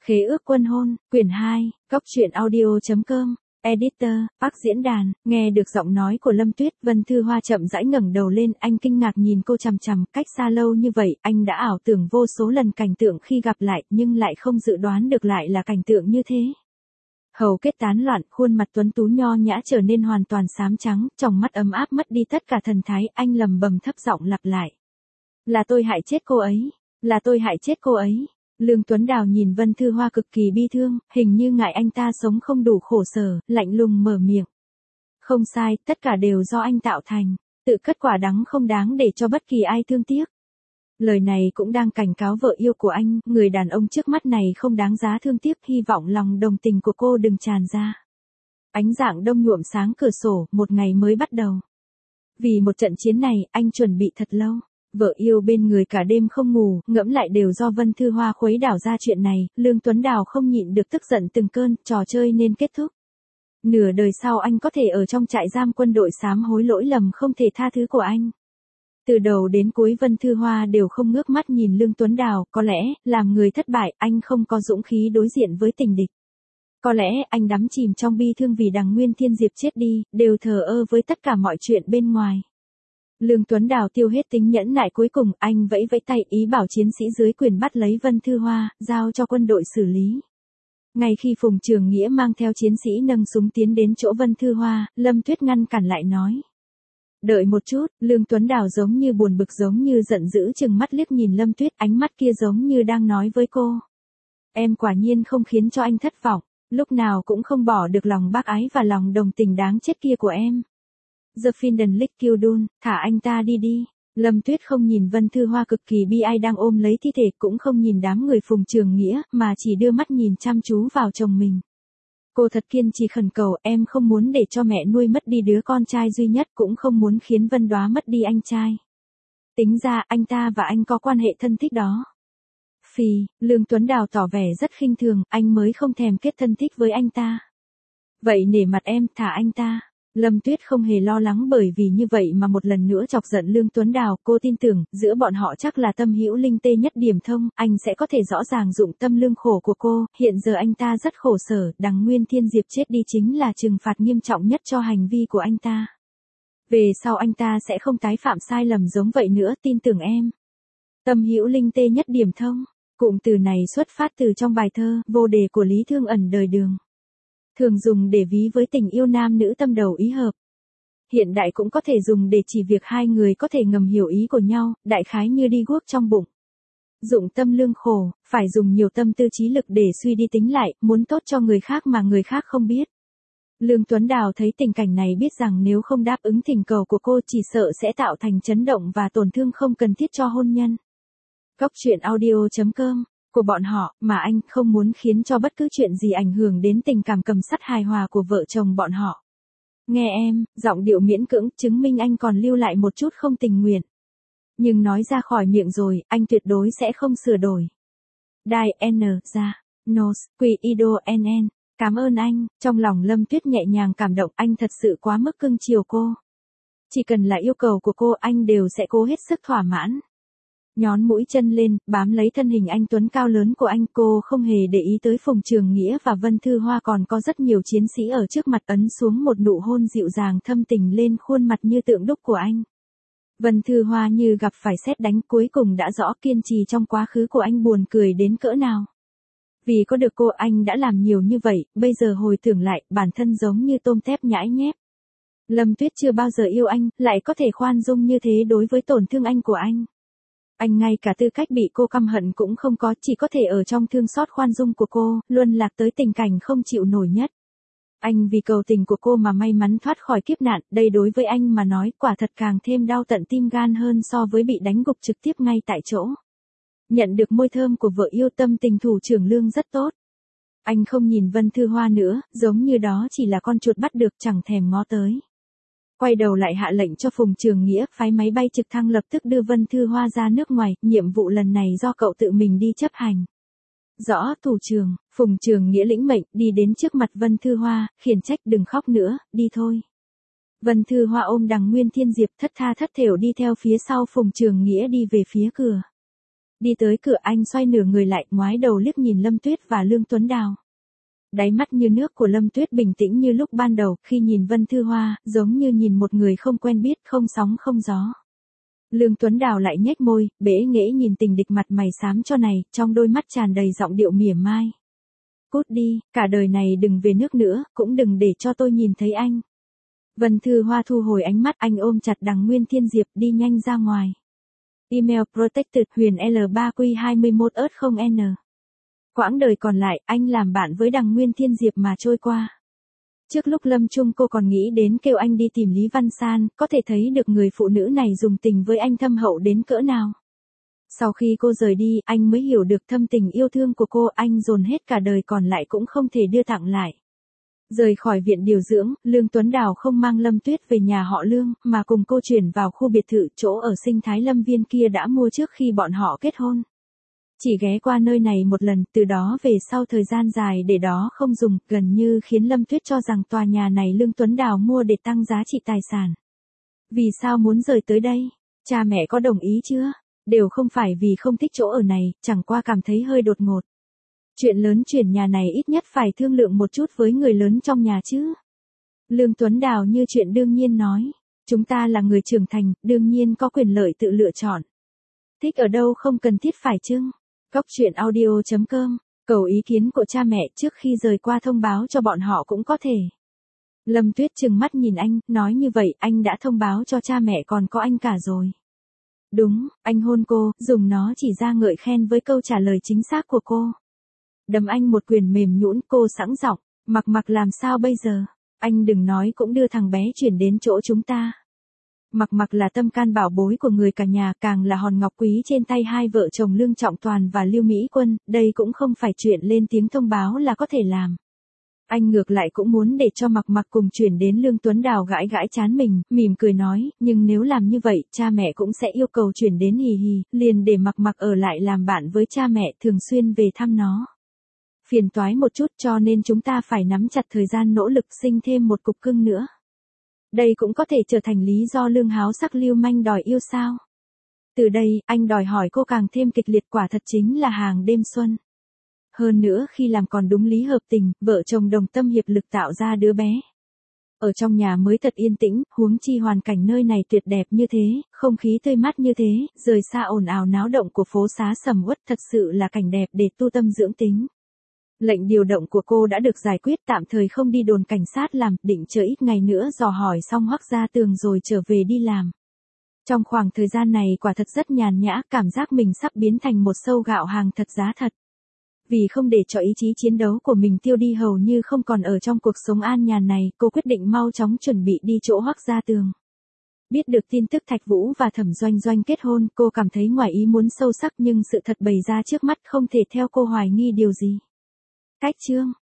Khế ước quân hôn, quyển 2, Góc truyện audio.com, Editor, Park diễn đàn, nghe được giọng nói của Lâm Tuyết, Vân Thư Hoa chậm rãi ngẩng đầu lên, anh kinh ngạc nhìn cô chằm chằm, cách xa lâu như vậy, anh đã ảo tưởng vô số lần cảnh tượng khi gặp lại, nhưng lại không dự đoán được lại là cảnh tượng như thế. Hầu kết tán loạn, khuôn mặt tuấn tú nho nhã trở nên hoàn toàn xám trắng, tròng mắt ấm áp mất đi tất cả thần thái, anh lầm bầm thấp giọng lặp lại. Là tôi hại chết cô ấy, là tôi hại chết cô ấy. Lương Tuấn Đào nhìn Vân Thư Hoa cực kỳ bi thương, hình như ngại anh ta sống không đủ khổ sở, lạnh lùng mở miệng. Không sai, tất cả đều do anh tạo thành, tự cất quả đắng không đáng để cho bất kỳ ai thương tiếc. Lời này cũng đang cảnh cáo vợ yêu của anh, người đàn ông trước mắt này không đáng giá thương tiếc, hy vọng lòng đồng tình của cô đừng tràn ra. Ánh rạng đông nhuộm sáng cửa sổ, một ngày mới bắt đầu. Vì một trận chiến này, anh chuẩn bị thật lâu. Vợ yêu bên người cả đêm không ngủ, ngẫm lại đều do Vân Thư Hoa khuấy đảo ra chuyện này, Lương Tuấn Đào không nhịn được tức giận từng cơn, trò chơi nên kết thúc. Nửa đời sau anh có thể ở trong trại giam quân đội sám hối lỗi lầm không thể tha thứ của anh. Từ đầu đến cuối Vân Thư Hoa đều không ngước mắt nhìn Lương Tuấn Đào, có lẽ, làm người thất bại, anh không có dũng khí đối diện với tình địch. Có lẽ anh đắm chìm trong bi thương vì đằng Nguyên Thiên Diệp chết đi, đều thờ ơ với tất cả mọi chuyện bên ngoài. Lương Tuấn Đào tiêu hết tính nhẫn nại cuối cùng, anh vẫy vẫy tay ý bảo chiến sĩ dưới quyền bắt lấy Vân Thư Hoa, giao cho quân đội xử lý. Ngay khi Phùng Trường Nghĩa mang theo chiến sĩ nâng súng tiến đến chỗ Vân Thư Hoa, Lâm Tuyết ngăn cản lại nói. Đợi một chút, Lương Tuấn Đào giống như buồn bực giống như giận dữ chừng mắt liếc nhìn Lâm Tuyết, ánh mắt kia giống như đang nói với cô. Em quả nhiên không khiến cho anh thất vọng, lúc nào cũng không bỏ được lòng bác ái và lòng đồng tình đáng chết kia của em. The Finden Lick Kildun, thả anh ta đi đi. Lâm Tuyết không nhìn Vân Thư Hoa cực kỳ bi ai đang ôm lấy thi thể, cũng không nhìn đám người Phùng Trường Nghĩa, mà chỉ đưa mắt nhìn chăm chú vào chồng mình. Cô thật kiên trì khẩn cầu, em không muốn để cho mẹ nuôi mất đi đứa con trai duy nhất, cũng không muốn khiến Vân Đoá mất đi anh trai. Tính ra anh ta và anh có quan hệ thân thích đó. Phì, Lương Tuấn Đào tỏ vẻ rất khinh thường, anh mới không thèm kết thân thích với anh ta. Vậy nể mặt em, thả anh ta. Lâm Tuyết không hề lo lắng bởi vì như vậy mà một lần nữa chọc giận Lương Tuấn Đào, cô tin tưởng, giữa bọn họ chắc là tâm hữu linh tê nhất điểm thông, anh sẽ có thể rõ ràng dụng tâm lương khổ của cô, hiện giờ anh ta rất khổ sở, đằng Nguyên Thiên Diệp chết đi chính là trừng phạt nghiêm trọng nhất cho hành vi của anh ta. Về sau anh ta sẽ không tái phạm sai lầm giống vậy nữa, tin tưởng em. Tâm hữu linh tê nhất điểm thông, cụm từ này xuất phát từ trong bài thơ, Vô đề của Lý Thương Ẩn đời Đường. Thường dùng để ví với tình yêu nam nữ tâm đầu ý hợp. Hiện đại cũng có thể dùng để chỉ việc hai người có thể ngầm hiểu ý của nhau, đại khái như đi guốc trong bụng. Dụng tâm lương khổ, phải dùng nhiều tâm tư trí lực để suy đi tính lại, muốn tốt cho người khác mà người khác không biết. Lương Tuấn Đào thấy tình cảnh này biết rằng nếu không đáp ứng thỉnh cầu của cô chỉ sợ sẽ tạo thành chấn động và tổn thương không cần thiết cho hôn nhân. Góc truyện audio.com của bọn họ, mà anh không muốn khiến cho bất cứ chuyện gì ảnh hưởng đến tình cảm cầm sắt hài hòa của vợ chồng bọn họ. Nghe em, giọng điệu miễn cưỡng, chứng minh anh còn lưu lại một chút không tình nguyện. Nhưng nói ra khỏi miệng rồi, anh tuyệt đối sẽ không sửa đổi. Đai N, ra, Nos, Quy Ido NN, cảm ơn anh, trong lòng Lâm Tuyết nhẹ nhàng cảm động, anh thật sự quá mức cưng chiều cô. Chỉ cần là yêu cầu của cô anh đều sẽ cố hết sức thỏa mãn. Nhón mũi chân lên, bám lấy thân hình anh tuấn cao lớn của anh, cô không hề để ý tới Phùng Trường Nghĩa và Vân Thư Hoa còn có rất nhiều chiến sĩ ở trước mặt, ấn xuống một nụ hôn dịu dàng thâm tình lên khuôn mặt như tượng đúc của anh. Vân Thư Hoa như gặp phải sét đánh, cuối cùng đã rõ kiên trì trong quá khứ của anh buồn cười đến cỡ nào. Vì có được cô anh đã làm nhiều như vậy, bây giờ hồi tưởng lại, bản thân giống như tôm tép nhãi nhép. Lâm Tuyết chưa bao giờ yêu anh, lại có thể khoan dung như thế đối với tổn thương anh của anh. Anh ngay cả tư cách bị cô căm hận cũng không có, chỉ có thể ở trong thương xót khoan dung của cô, luân lạc tới tình cảnh không chịu nổi nhất. Anh vì cầu tình của cô mà may mắn thoát khỏi kiếp nạn, đây đối với anh mà nói quả thật càng thêm đau tận tim gan hơn so với bị đánh gục trực tiếp ngay tại chỗ. Nhận được môi thơm của vợ yêu, tâm tình thủ trưởng Lương rất tốt. Anh không nhìn Vân Thư Hoa nữa, giống như đó chỉ là con chuột bắt được chẳng thèm ngó tới. Quay đầu lại hạ lệnh cho Phùng Trường Nghĩa phái máy bay trực thăng lập tức đưa Vân Thư Hoa ra nước ngoài, nhiệm vụ lần này do cậu tự mình đi chấp hành. Rõ, thủ trưởng, Phùng Trường Nghĩa lĩnh mệnh, đi đến trước mặt Vân Thư Hoa, khiển trách đừng khóc nữa, đi thôi. Vân Thư Hoa ôm đằng Nguyên Thiên Diệp thất tha thất thểu đi theo phía sau Phùng Trường Nghĩa đi về phía cửa. Đi tới cửa anh xoay nửa người lại, ngoái đầu liếc nhìn Lâm Tuyết và Lương Tuấn Đào. Đáy mắt như nước của Lâm Tuyết bình tĩnh như lúc ban đầu, khi nhìn Vân Thư Hoa, giống như nhìn một người không quen biết, không sóng không gió. Lương Tuấn Đào lại nhếch môi, bẽ nghễ nhìn tình địch mặt mày xám cho này, trong đôi mắt tràn đầy giọng điệu mỉa mai. Cút đi, cả đời này đừng về nước nữa, cũng đừng để cho tôi nhìn thấy anh. Vân Thư Hoa thu hồi ánh mắt, anh ôm chặt Đằng Nguyên Thiên Diệp đi nhanh ra ngoài. Email protected Huyền L3Q21ớt0N. Quãng đời còn lại, anh làm bạn với Đằng Nguyên Thiên Diệp mà trôi qua. Trước lúc lâm chung cô còn nghĩ đến kêu anh đi tìm Lý Văn San, có thể thấy được người phụ nữ này dùng tình với anh thâm hậu đến cỡ nào. Sau khi cô rời đi, anh mới hiểu được thâm tình yêu thương của cô, anh dồn hết cả đời còn lại cũng không thể đưa tặng lại. Rời khỏi viện điều dưỡng, Lương Tuấn Đào không mang Lâm Tuyết về nhà họ Lương, mà cùng cô chuyển vào khu biệt thự chỗ ở Sinh Thái Lâm Viên kia đã mua trước khi bọn họ kết hôn. Chỉ ghé qua nơi này một lần, từ đó về sau thời gian dài để đó không dùng, gần như khiến Lâm Tuyết cho rằng tòa nhà này Lương Tuấn Đào mua để tăng giá trị tài sản. Vì sao muốn rời tới đây? Cha mẹ có đồng ý chưa? Đều không phải vì không thích chỗ ở này, chẳng qua cảm thấy hơi đột ngột. Chuyện lớn chuyển nhà này ít nhất phải thương lượng một chút với người lớn trong nhà chứ. Lương Tuấn Đào như chuyện đương nhiên nói. Chúng ta là người trưởng thành, đương nhiên có quyền lợi tự lựa chọn. Thích ở đâu không cần thiết phải chưng. Cốc.audio.com. Cầu ý kiến của cha mẹ trước khi rời qua thông báo cho bọn họ cũng có thể. Lâm Tuyết trừng mắt nhìn anh, nói như vậy anh đã thông báo cho cha mẹ còn có anh cả rồi. Đúng, anh hôn cô, dùng nó chỉ ra ngợi khen với câu trả lời chính xác của cô. Đấm anh một quyền mềm nhũn, cô sẵn giọng, Mặc làm sao bây giờ? Anh đừng nói cũng đưa thằng bé chuyển đến chỗ chúng ta. Mặc là tâm can bảo bối của người cả nhà, càng là hòn ngọc quý trên tay hai vợ chồng Lương Trọng Toàn và Lưu Mỹ Quân, đây cũng không phải chuyện lên tiếng thông báo là có thể làm. Anh ngược lại cũng muốn để cho Mặc cùng chuyển đến. Lương Tuấn Đào gãi gãi trán mình, mỉm cười nói, nhưng nếu làm như vậy, cha mẹ cũng sẽ yêu cầu chuyển đến hì hì, liền để Mặc ở lại làm bạn với cha mẹ, thường xuyên về thăm nó. Phiền toái một chút, cho nên chúng ta phải nắm chặt thời gian nỗ lực sinh thêm một cục cưng nữa. Đây cũng có thể trở thành lý do Lương háo sắc lưu manh đòi yêu sao. Từ đây, anh đòi hỏi cô càng thêm kịch liệt, quả thật chính là hàng đêm xuân. Hơn nữa khi làm còn đúng lý hợp tình, vợ chồng đồng tâm hiệp lực tạo ra đứa bé. Ở trong nhà mới thật yên tĩnh, huống chi hoàn cảnh nơi này tuyệt đẹp như thế, không khí tươi mát như thế, rời xa ồn ào náo động của phố xá sầm uất, thật sự là cảnh đẹp để tu tâm dưỡng tính. Lệnh điều động của cô đã được giải quyết, tạm thời không đi đồn cảnh sát làm, định chờ ít ngày nữa dò hỏi xong Hoắc Gia Tường rồi trở về đi làm. Trong khoảng thời gian này quả thật rất nhàn nhã, cảm giác mình sắp biến thành một sâu gạo hàng thật giá thật. Vì không để cho ý chí chiến đấu của mình tiêu đi hầu như không còn ở trong cuộc sống an nhàn này, cô quyết định mau chóng chuẩn bị đi chỗ Hoắc Gia Tường. Biết được tin tức Thạch Vũ và Thẩm Doanh Doanh kết hôn, cô cảm thấy ngoài ý muốn sâu sắc, nhưng sự thật bày ra trước mắt không thể theo cô hoài nghi điều gì. Cách chương